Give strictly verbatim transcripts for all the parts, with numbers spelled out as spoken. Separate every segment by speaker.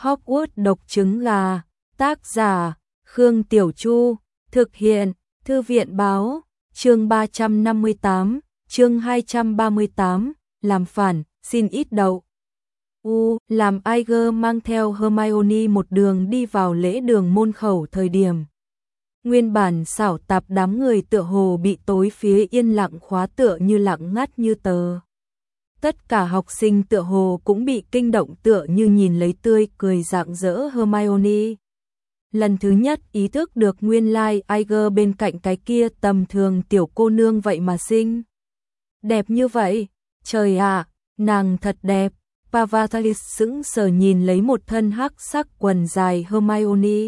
Speaker 1: Hogwarts độc trứng gà, tác giả, Khương Tiểu Chu, thực hiện, Thư viện báo, chương ba trăm năm mươi tám, chương hai trăm ba mươi tám, làm phản, xin ít đậu. U, làm Iger mang theo Hermione một đường đi vào lễ đường môn khẩu thời điểm. Nguyên bản xảo tạp đám người tựa hồ bị tối phía yên lặng khóa tựa như lặng ngắt như tờ. Tất cả học sinh tựa hồ cũng bị kinh động tựa như nhìn lấy tươi cười rạng rỡ Hermione. Lần thứ nhất ý thức được nguyên lai Iger bên cạnh cái kia tầm thường tiểu cô nương vậy mà xinh đẹp như vậy. Trời ạ, nàng thật đẹp. Pavatalis sững sờ nhìn lấy một thân hắc sắc quần dài Hermione.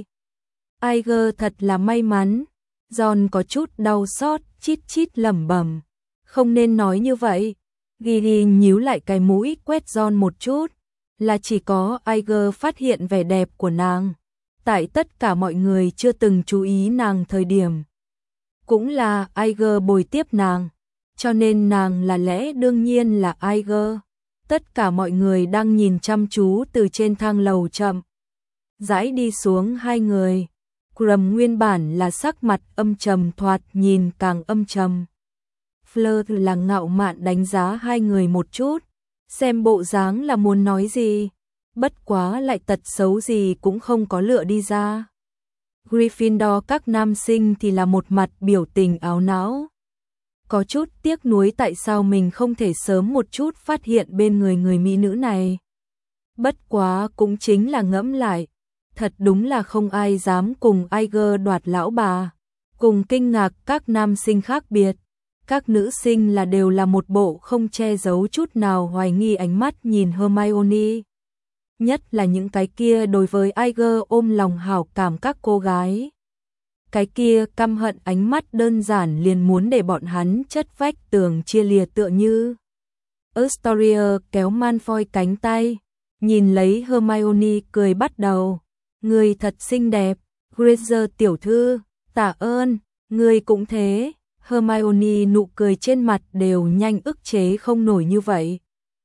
Speaker 1: Iger thật là may mắn. Ron có chút đau xót, chít chít lẩm bẩm. Không nên nói như vậy. Gigi nhíu lại cái mũi quét Ron một chút. Là chỉ có Iger phát hiện vẻ đẹp của nàng. Tại tất cả mọi người chưa từng chú ý nàng thời điểm. Cũng là Iger bồi tiếp nàng. Cho nên nàng là lẽ đương nhiên là Iger. Tất cả mọi người đang nhìn chăm chú từ trên thang lầu chậm rãi đi xuống hai người. Krum nguyên bản là sắc mặt âm trầm thoạt nhìn càng âm trầm. Fleur là ngạo mạn đánh giá hai người một chút, xem bộ dáng là muốn nói gì, bất quá lại tật xấu gì cũng không có lựa đi ra. Gryffindor các nam sinh thì là một mặt biểu tình áo não. Có chút tiếc nuối tại sao mình không thể sớm một chút phát hiện bên người người mỹ nữ này. Bất quá cũng chính là ngẫm lại, thật đúng là không ai dám cùng Iger đoạt lão bà. Cùng kinh ngạc các nam sinh khác biệt, các nữ sinh là đều là một bộ không che giấu chút nào hoài nghi ánh mắt nhìn Hermione. Nhất là những cái kia đối với Iger ôm lòng hảo cảm các cô gái. Cái kia căm hận ánh mắt đơn giản liền muốn để bọn hắn chất vách tường chia lìa tựa như. Astoria kéo Malfoy cánh tay, nhìn lấy Hermione cười bắt đầu. Người thật xinh đẹp, Granger tiểu thư, tạ ơn, người cũng thế. Hermione nụ cười trên mặt đều nhanh ức chế không nổi như vậy.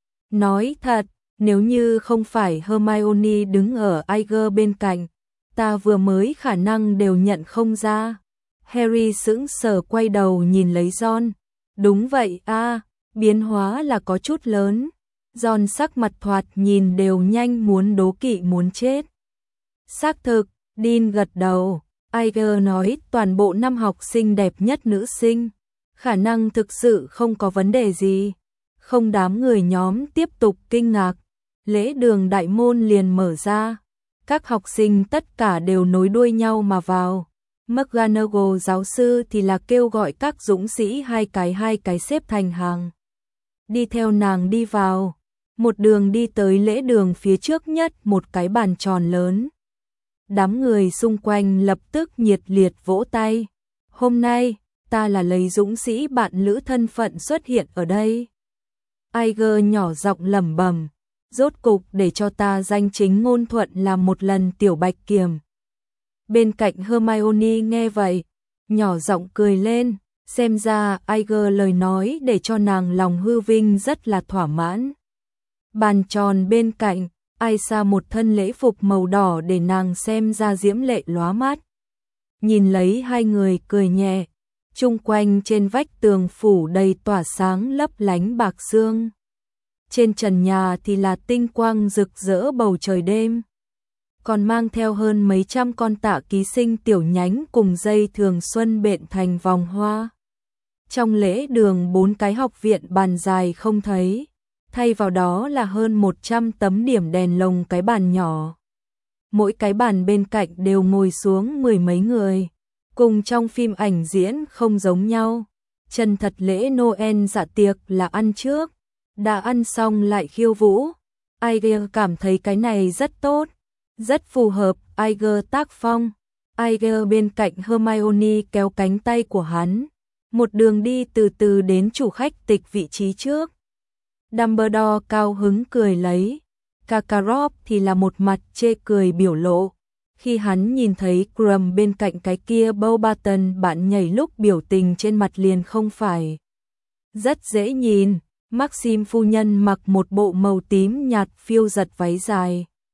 Speaker 1: Nói thật, nếu như không phải Hermione đứng ở Iger bên cạnh, ta vừa mới khả năng đều nhận không ra. Harry sững sờ quay đầu nhìn lấy Ron. Đúng vậy a, à, biến hóa là có chút lớn. Ron sắc mặt thoạt nhìn đều nhanh muốn đố kỵ muốn chết. Xác thực, Dean gật đầu. Iger nói toàn bộ năm học sinh đẹp nhất nữ sinh. Khả năng thực sự không có vấn đề gì. Không đám người nhóm tiếp tục kinh ngạc. Lễ đường đại môn liền mở ra. Các học sinh tất cả đều nối đuôi nhau mà vào. McGonagall giáo sư thì là kêu gọi các dũng sĩ hai cái hai cái xếp thành hàng. Đi theo nàng đi vào. Một đường đi tới lễ đường phía trước nhất một cái bàn tròn lớn. Đám người xung quanh lập tức nhiệt liệt vỗ tay. Hôm nay, ta là lấy dũng sĩ bạn lữ thân phận xuất hiện ở đây. Iger nhỏ giọng lẩm bẩm. Rốt cục để cho ta danh chính ngôn thuận làm một lần tiểu bạch kiểm. Bên cạnh Hermione nghe vậy, nhỏ giọng cười lên, xem ra Iger lời nói để cho nàng lòng hư vinh rất là thỏa mãn. Bàn tròn bên cạnh, Aisha một thân lễ phục màu đỏ để nàng xem ra diễm lệ lóa mắt. Nhìn lấy hai người cười nhẹ, chung quanh trên vách tường phủ đầy tỏa sáng lấp lánh bạc sương. Trên trần nhà thì là tinh quang rực rỡ bầu trời đêm. Còn mang theo hơn mấy trăm con tạ ký sinh tiểu nhánh cùng dây thường xuân bện thành vòng hoa. Trong lễ đường bốn cái học viện bàn dài không thấy. Thay vào đó là hơn một trăm tấm điểm đèn lồng cái bàn nhỏ. Mỗi cái bàn bên cạnh đều ngồi xuống mười mấy người. Cùng trong phim ảnh diễn không giống nhau. Chân thật lễ Noel dạ tiệc là ăn trước. Đã ăn xong lại khiêu vũ. Iger cảm thấy cái này rất tốt. Rất phù hợp Iger tác phong. Iger bên cạnh Hermione kéo cánh tay của hắn. Một đường đi từ từ đến chủ khách tịch vị trí trước. Dumbledore cao hứng cười lấy. Karkaroff thì là một mặt chê cười biểu lộ. Khi hắn nhìn thấy Krum bên cạnh cái kia Beauxbaton bạn nhảy lúc biểu tình trên mặt liền không phải rất dễ nhìn. Maxim phu nhân mặc một bộ màu tím nhạt phiêu giật váy dài.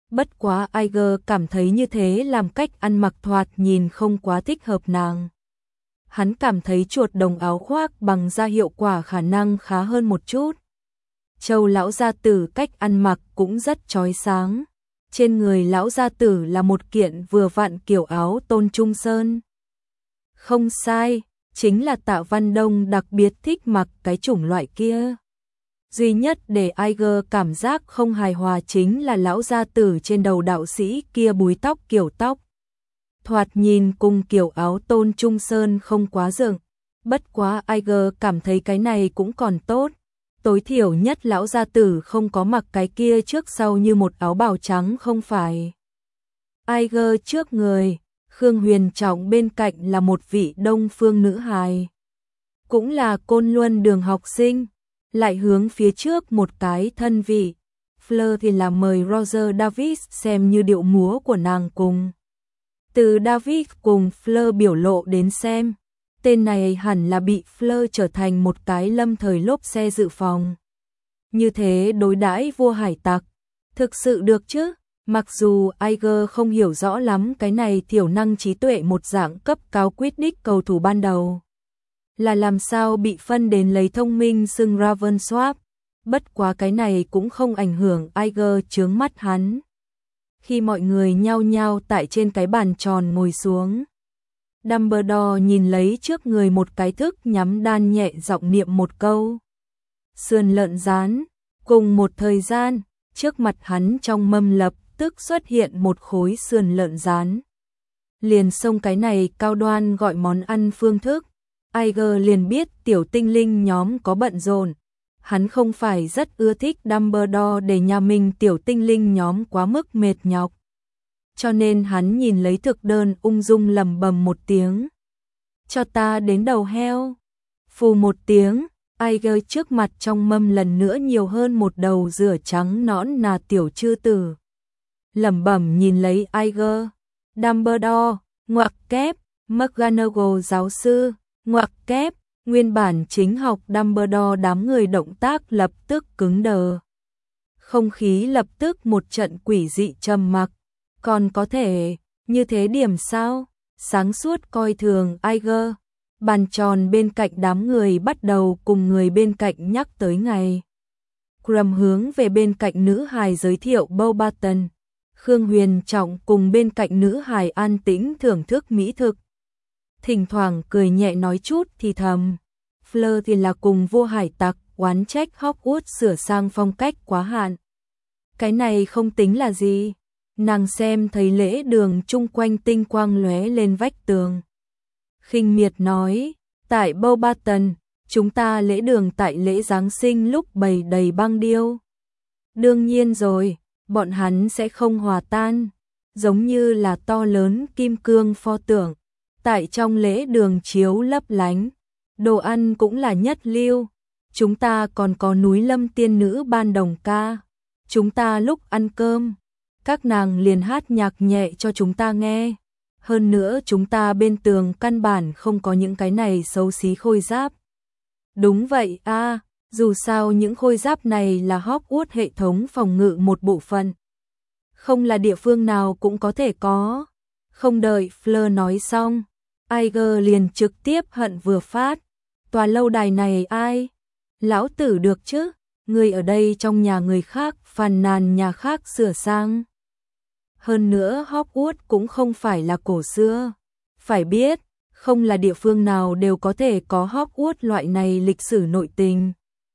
Speaker 1: Bất quá Iger cảm thấy như thế làm cách ăn mặc thoạt nhìn không quá thích hợp nàng. Hắn cảm thấy chuột đồng áo khoác bằng da hiệu quả khả năng khá hơn một chút. Châu lão gia tử cách ăn mặc cũng rất chói sáng. Trên người lão gia tử là một kiện vừa vặn kiểu áo Tôn Trung Sơn. Không sai, chính là Tạ Văn Đông đặc biệt thích mặc cái chủng loại kia. Duy nhất để Iger cảm giác không hài hòa chính là lão gia tử trên đầu đạo sĩ kia búi tóc kiểu tóc. Thoạt nhìn cùng kiểu áo Tôn Trung Sơn không quá dựng. Bất quá Iger cảm thấy cái này cũng còn tốt. Tối thiểu nhất lão gia tử không có mặc cái kia trước sau như một áo bào trắng không phải. Iger trước người, Khương Huyền Trọng bên cạnh là một vị đông phương nữ hài. Cũng là Côn Luân đường học sinh, lại hướng phía trước một cái thân vị. Fleur thì là mời Roger Davis xem như điệu múa của nàng cùng. Từ David cùng Fleur biểu lộ đến xem. Tên này hẳn là bị Fleur trở thành một cái lâm thời lốp xe dự phòng. Như thế đối đãi vua hải tặc, thực sự được chứ? Mặc dù Iger không hiểu rõ lắm cái này thiểu năng trí tuệ một dạng cấp cao Quidditch cầu thủ ban đầu. Là làm sao bị phân đến lấy thông minh xưng Ravensworth, bất quá cái này cũng không ảnh hưởng Iger chướng mắt hắn. Khi mọi người nhao nhao tại trên cái bàn tròn ngồi xuống, Dumbledore nhìn lấy trước người một cái thức nhắm đan nhẹ giọng niệm một câu. Sườn lợn rán, cùng một thời gian, trước mặt hắn trong mâm lập tức xuất hiện một khối sườn lợn rán. Liền xông cái này cao đoan gọi món ăn phương thức, Iger liền biết tiểu tinh linh nhóm có bận rộn. Hắn không phải rất ưa thích Dumbledore để nhà mình tiểu tinh linh nhóm quá mức mệt nhọc. Cho nên hắn nhìn lấy thực đơn ung dung lẩm bẩm một tiếng. Cho ta đến đầu heo. Phù một tiếng, Iger trước mặt trong mâm lần nữa nhiều hơn một đầu rửa trắng nõn nà tiểu chư tử. Lẩm bẩm nhìn lấy Iger. Dumbledore, ngoặc kép, McGonagall giáo sư, ngoặc kép, nguyên bản chính học Dumbledore đám người động tác lập tức cứng đờ. Không khí lập tức một trận quỷ dị trầm mặc. Còn có thể, như thế điểm sao? Sáng suốt coi thường Iger. Bàn tròn bên cạnh đám người bắt đầu cùng người bên cạnh nhắc tới ngày. Crumb hướng về bên cạnh nữ hài giới thiệu Beauxbaton. Khương Huyền Trọng cùng bên cạnh nữ hài an tĩnh thưởng thức mỹ thực. Thỉnh thoảng cười nhẹ nói chút thì thầm. Fleur thì là cùng vua hải tặc oán trách Hogwarts sửa sang phong cách quá hạn. Cái này không tính là gì. Nàng xem thấy lễ đường chung quanh tinh quang lóe lên vách tường. Khinh miệt nói, tại Beauxbaton, chúng ta lễ đường tại lễ Giáng sinh lúc bày đầy băng điêu. Đương nhiên rồi, bọn hắn sẽ không hòa tan, giống như là to lớn kim cương pho tượng, tại trong lễ đường chiếu lấp lánh. Đồ ăn cũng là nhất lưu, chúng ta còn có núi lâm tiên nữ ban đồng ca. Chúng ta lúc ăn cơm, các nàng liền hát nhạc nhẹ cho chúng ta nghe. Hơn nữa chúng ta bên tường căn bản không có những cái này xấu xí khôi giáp. Đúng vậy a, à, dù sao những khôi giáp này là Hogwarts hệ thống phòng ngự một bộ phận. Không là địa phương nào cũng có thể có. Không đợi Fleur nói xong, Iger liền trực tiếp hận vừa phát. Tòa lâu đài này ai? Lão tử được chứ? Người ở đây trong nhà người khác phàn nàn nhà khác sửa sang. Hơn nữa Hogwarts cũng không phải là cổ xưa. Phải biết, không là địa phương nào đều có thể có Hogwarts loại này lịch sử nội tình.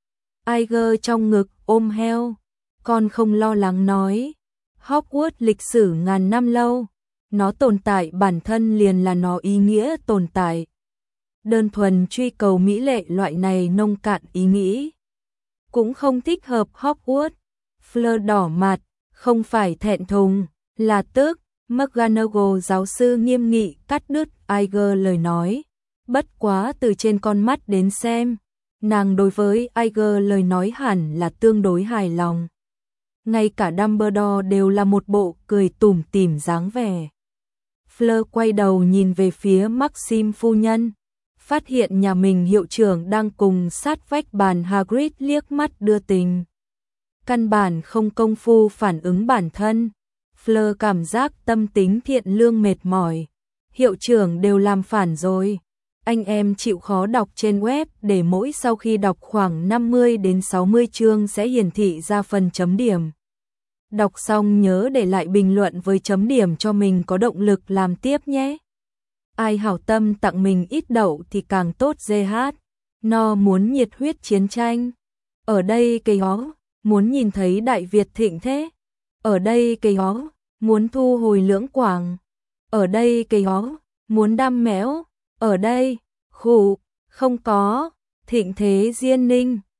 Speaker 1: Iger trong ngực ôm heo, con không lo lắng nói. Hogwarts lịch sử ngàn năm lâu, nó tồn tại bản thân liền là nó ý nghĩa tồn tại. Đơn thuần truy cầu mỹ lệ loại này nông cạn ý nghĩ. Cũng không thích hợp Hogwarts. Fleur đỏ mặt, không phải thẹn thùng, là tức. McGonagall giáo sư nghiêm nghị cắt đứt Iger lời nói. Bất quá từ trên con mắt đến xem, nàng đối với Iger lời nói hẳn là tương đối hài lòng. Ngay cả Dumbledore đều là một bộ cười tủm tỉm dáng vẻ. Fleur quay đầu nhìn về phía Maxim phu nhân, phát hiện nhà mình hiệu trưởng đang cùng sát vách bàn Hagrid liếc mắt đưa tình. Căn bản không công phu phản ứng bản thân, Fleur cảm giác tâm tính thiện lương mệt mỏi. Hiệu trưởng đều làm phản rồi. Anh em chịu khó đọc trên web để mỗi sau khi đọc khoảng năm mươi đến sáu mươi chương sẽ hiển thị ra phần chấm điểm. Đọc xong nhớ để lại bình luận với chấm điểm cho mình có động lực làm tiếp nhé. Ai hảo tâm tặng mình ít đậu thì càng tốt. giê hát. No muốn nhiệt huyết chiến tranh. Ở đây cây ó, muốn nhìn thấy Đại Việt thịnh thế. Ở đây cây ó, muốn thu hồi Lưỡng Quảng. Ở đây cây ó, muốn đam méo. Ở đây, khụ, không có, thịnh thế Diên Ninh.